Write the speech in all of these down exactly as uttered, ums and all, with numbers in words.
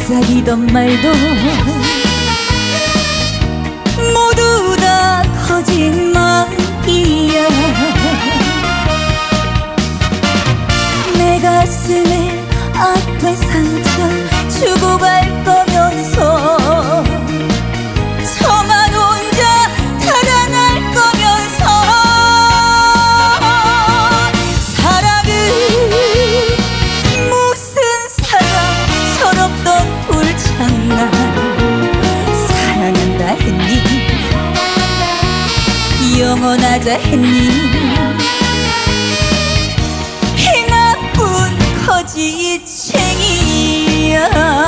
속삭이던 말도 모두 다 거짓말이야. 내 가슴에 아픈 상처 주고 갈 거면서 저만 혼자 달아날 거면서 사랑은 무슨 사랑 철없던 불장난. 사랑한다 했니? 영원하자 했니? 이 나쁜 거짓쟁이야.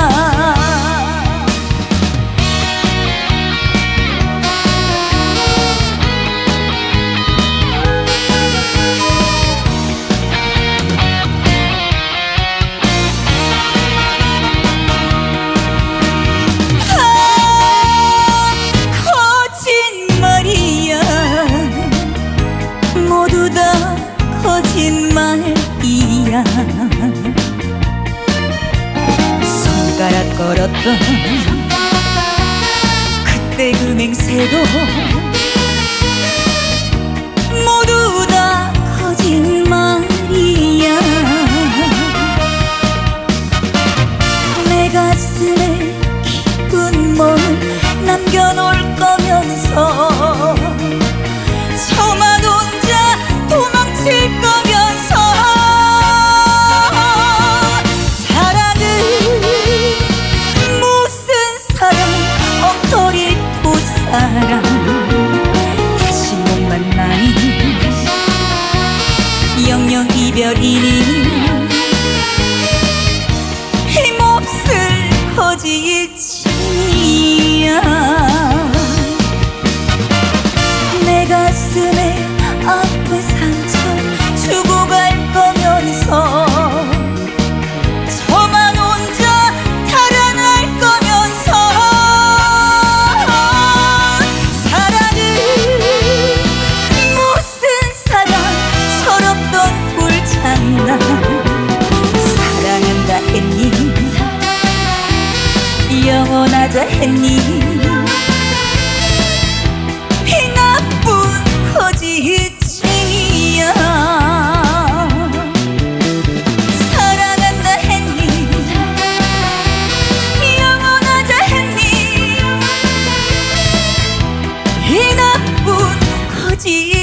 거짓말이야. 손가락 걸었던 그때 그 맹세도 모두 다 거짓말이야. 내 가슴에 깊은 몸을 남겨놓을 거면서 저만 혼자 도망칠 거면서 사랑은 무슨 사랑 엉터리 보사랑 다시 못 만나니 영영 이별이니 힘없을 거짓쟁이야. 내 가슴에 아픈 상처 주고 갈 거면서 저만 혼자 달아날 거면서 사랑은 무슨 사랑 철없던 불장난. 사랑한다 했니? 영원하자 했니? 이 나쁜 거짓쟁이야. 사랑한다 했니? 영원하자 했니? 이 나쁜 거짓